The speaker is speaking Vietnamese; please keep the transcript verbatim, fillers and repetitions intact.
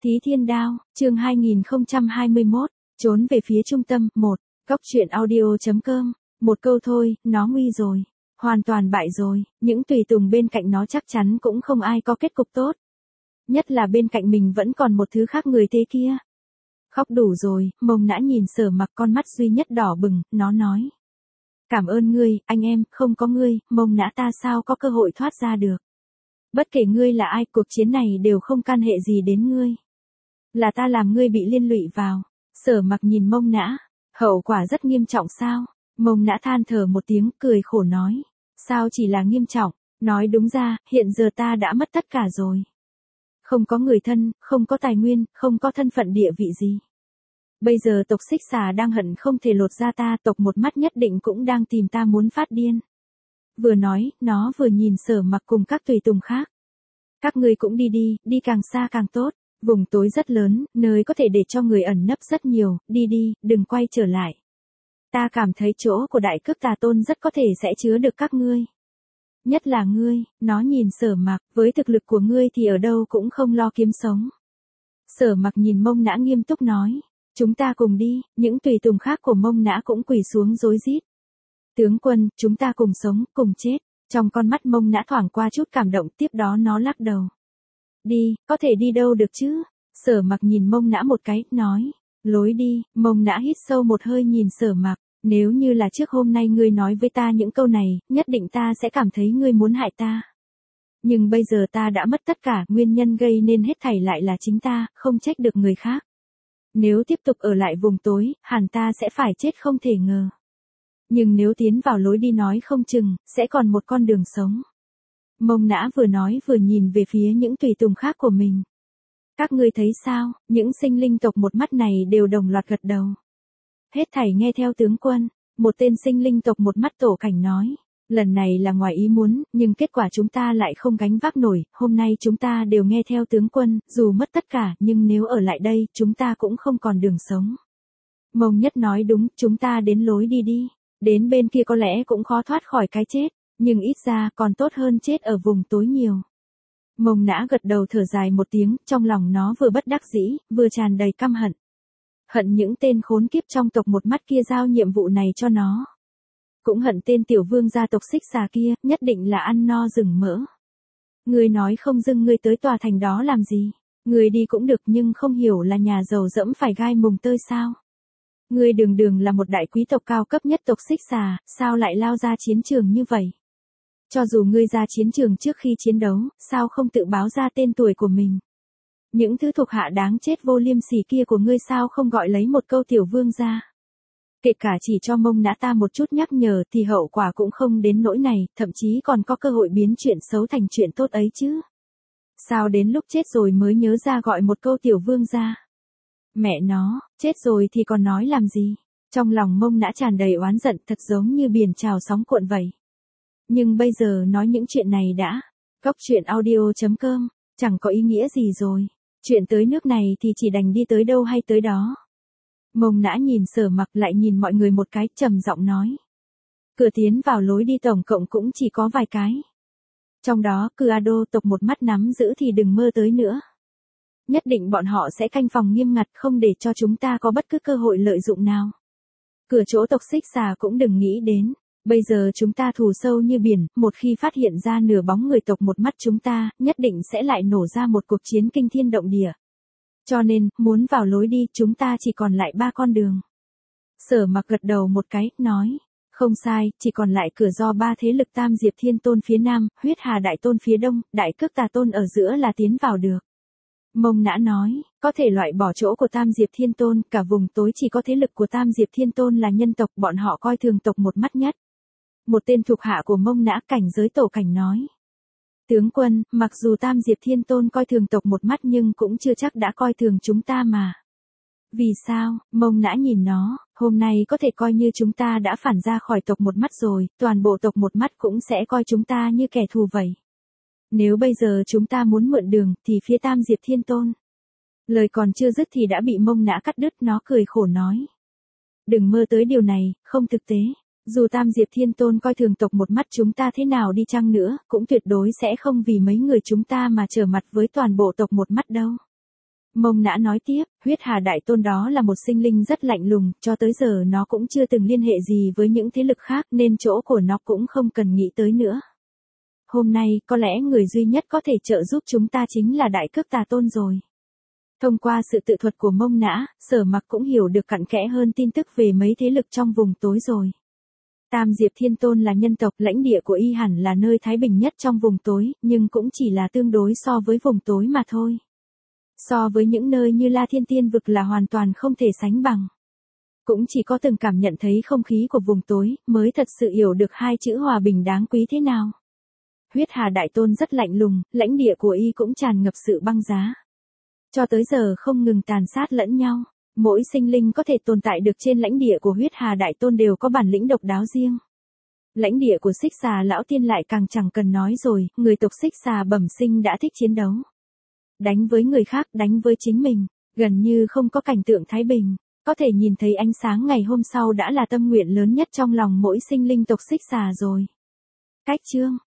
Tí Thiên Đao, chương hai nghìn không trăm hai mươi mốt, trốn về phía trung tâm, một, Cóc truyện audio.com, một câu thôi, nó nguy rồi. Hoàn toàn bại rồi, những tùy tùng bên cạnh nó chắc chắn cũng không ai có kết cục tốt. Nhất là bên cạnh mình vẫn còn một thứ khác người thế kia. Khóc đủ rồi, Mông Nã nhìn Sở Mặc, con mắt duy nhất đỏ bừng, nó nói. Cảm ơn ngươi, anh em, không có ngươi, Mông Nã ta sao có cơ hội thoát ra được. Bất kể ngươi là ai, cuộc chiến này đều không can hệ gì đến ngươi. Là ta làm ngươi bị liên lụy vào. Sở Mặc nhìn Mông Nã, hậu quả rất nghiêm trọng sao? Mông Nã than thở một tiếng, cười khổ nói. Sao chỉ là nghiêm trọng, nói đúng ra, hiện giờ ta đã mất tất cả rồi. Không có người thân, không có tài nguyên, không có thân phận địa vị gì. Bây giờ tộc Xích Xà đang hận không thể lột ra ta, tộc Một Mắt nhất định cũng đang tìm ta muốn phát điên. Vừa nói, nó vừa nhìn Sở Mặc cùng các tùy tùng khác. Các ngươi cũng đi đi, đi càng xa càng tốt. Vùng tối rất lớn, nơi có thể để cho người ẩn nấp rất nhiều, đi đi, đừng quay trở lại. Ta cảm thấy chỗ của đại cước tà tôn rất có thể sẽ chứa được các ngươi. Nhất là ngươi, nó nhìn Sở Mặc, với thực lực của ngươi thì ở đâu cũng không lo kiếm sống. Sở Mặc nhìn Mông Nã nghiêm túc nói, chúng ta cùng đi, những tùy tùng khác của Mông Nã cũng quỳ xuống rối rít. Tướng quân, chúng ta cùng sống, cùng chết. Trong con mắt Mông Nã thoảng qua chút cảm động, tiếp đó nó lắc đầu. Đi, có thể đi đâu được chứ? Sở Mặc nhìn Mông Nã một cái, nói. Lối đi, Mông Nã hít sâu một hơi nhìn Sở Mặc. Nếu như là trước hôm nay ngươi nói với ta những câu này, nhất định ta sẽ cảm thấy ngươi muốn hại ta. Nhưng bây giờ ta đã mất tất cả, nguyên nhân gây nên hết thảy lại là chính ta, không trách được người khác. Nếu tiếp tục ở lại vùng tối, hẳn ta sẽ phải chết không thể ngờ. Nhưng nếu tiến vào lối đi nói không chừng, sẽ còn một con đường sống. Mông Nã vừa nói vừa nhìn về phía những tùy tùng khác của mình. Các ngươi thấy sao, những sinh linh tộc Một Mắt này đều đồng loạt gật đầu. Hết thảy nghe theo tướng quân, một tên sinh linh tộc Một Mắt tổ cảnh nói. Lần này là ngoài ý muốn, nhưng kết quả chúng ta lại không gánh vác nổi, hôm nay chúng ta đều nghe theo tướng quân, dù mất tất cả, nhưng nếu ở lại đây, chúng ta cũng không còn đường sống. Mông Nhất nói đúng, chúng ta đến lối đi đi. Đến bên kia có lẽ cũng khó thoát khỏi cái chết, nhưng ít ra còn tốt hơn chết ở vùng tối nhiều. Mông Nã gật đầu thở dài một tiếng, trong lòng nó vừa bất đắc dĩ, vừa tràn đầy căm hận. Hận những tên khốn kiếp trong tộc Một Mắt kia giao nhiệm vụ này cho nó. Cũng hận tên tiểu vương gia tộc Xích Xà kia, nhất định là ăn no rừng mỡ. Ngươi nói không dưng ngươi tới tòa thành đó làm gì? Ngươi đi cũng được nhưng không hiểu là nhà giàu dẫm phải gai mùng tơi sao? Ngươi đường đường là một đại quý tộc cao cấp nhất tộc Xích Xà, sao lại lao ra chiến trường như vậy? Cho dù ngươi ra chiến trường trước khi chiến đấu, sao không tự báo ra tên tuổi của mình? Những thứ thuộc hạ đáng chết vô liêm sỉ kia của ngươi sao không gọi lấy một câu tiểu vương ra? Kể cả chỉ cho Mông Nã ta một chút nhắc nhở thì hậu quả cũng không đến nỗi này, thậm chí còn có cơ hội biến chuyện xấu thành chuyện tốt ấy chứ. Sao đến lúc chết rồi mới nhớ ra gọi một câu tiểu vương ra? Mẹ nó, chết rồi thì còn nói làm gì? Trong lòng Mông Nã tràn đầy oán giận thật giống như biển trào sóng cuộn vậy. Nhưng bây giờ nói những chuyện này đã. Cóc truyện audio.com, chẳng có ý nghĩa gì rồi. Chuyện tới nước này thì chỉ đành đi tới đâu hay tới đó. Mông Nã nhìn Sở Mặc lại nhìn mọi người một cái, trầm giọng nói. Cửa tiến vào lối đi tổng cộng cũng chỉ có vài cái. Trong đó, Cư A Đô tộc Một Mắt nắm giữ thì đừng mơ tới nữa. Nhất định bọn họ sẽ canh phòng nghiêm ngặt không để cho chúng ta có bất cứ cơ hội lợi dụng nào. Cửa chỗ tộc Xích Xà cũng đừng nghĩ đến. Bây giờ chúng ta thù sâu như biển, một khi phát hiện ra nửa bóng người tộc Một Mắt chúng ta, nhất định sẽ lại nổ ra một cuộc chiến kinh thiên động địa. Cho nên, muốn vào lối đi, chúng ta chỉ còn lại ba con đường. Sở Mặc gật đầu một cái, nói. Không sai, chỉ còn lại cửa do ba thế lực Tam Diệp Thiên Tôn phía nam, Huyết Hà Đại Tôn phía đông, Đại Cước Tà Tôn ở giữa là tiến vào được. Mông Nã nói, có thể loại bỏ chỗ của Tam Diệp Thiên Tôn, cả vùng tối chỉ có thế lực của Tam Diệp Thiên Tôn là nhân tộc, bọn họ coi thường tộc Một Mắt nhất. Một tên thuộc hạ của Mông Nã cảnh giới tổ cảnh nói. Tướng quân, mặc dù Tam Diệp Thiên Tôn coi thường tộc Một Mắt nhưng cũng chưa chắc đã coi thường chúng ta mà. Vì sao? Mông Nã nhìn nó, hôm nay có thể coi như chúng ta đã phản ra khỏi tộc Một Mắt rồi, toàn bộ tộc Một Mắt cũng sẽ coi chúng ta như kẻ thù vậy. Nếu bây giờ chúng ta muốn mượn đường, thì phía Tam Diệp Thiên Tôn. Lời còn chưa dứt thì đã bị Mông Nã cắt đứt, nó cười khổ nói. Đừng mơ tới điều này, không thực tế. Dù Tam Diệp Thiên Tôn coi thường tộc Một Mắt chúng ta thế nào đi chăng nữa, cũng tuyệt đối sẽ không vì mấy người chúng ta mà trở mặt với toàn bộ tộc Một Mắt đâu. Mông Nã nói tiếp, huyết hà đại tôn đó là một sinh linh rất lạnh lùng, cho tới giờ nó cũng chưa từng liên hệ gì với những thế lực khác nên chỗ của nó cũng không cần nghĩ tới nữa. Hôm nay, có lẽ người duy nhất có thể trợ giúp chúng ta chính là đại cước tà tôn rồi. Thông qua sự tự thuật của Mông Nã, Sở Mặc cũng hiểu được cặn kẽ hơn tin tức về mấy thế lực trong vùng tối rồi. Tam Diệp Thiên Tôn là nhân tộc, lãnh địa của y hẳn là nơi thái bình nhất trong vùng tối, nhưng cũng chỉ là tương đối so với vùng tối mà thôi. So với những nơi như La Thiên Tiên Vực là hoàn toàn không thể sánh bằng. Cũng chỉ có từng cảm nhận thấy không khí của vùng tối, mới thật sự hiểu được hai chữ hòa bình đáng quý thế nào. Huyết Hà Đại Tôn rất lạnh lùng, lãnh địa của y cũng tràn ngập sự băng giá. Cho tới giờ không ngừng tàn sát lẫn nhau. Mỗi sinh linh có thể tồn tại được trên lãnh địa của Huyết Hà Đại Tôn đều có bản lĩnh độc đáo riêng. Lãnh địa của Xích Xà Lão Tiên lại càng chẳng cần nói rồi, người tộc Xích Xà bẩm sinh đã thích chiến đấu. Đánh với người khác, đánh với chính mình, gần như không có cảnh tượng thái bình. Có thể nhìn thấy ánh sáng ngày hôm sau đã là tâm nguyện lớn nhất trong lòng mỗi sinh linh tộc Xích Xà rồi. Cách chương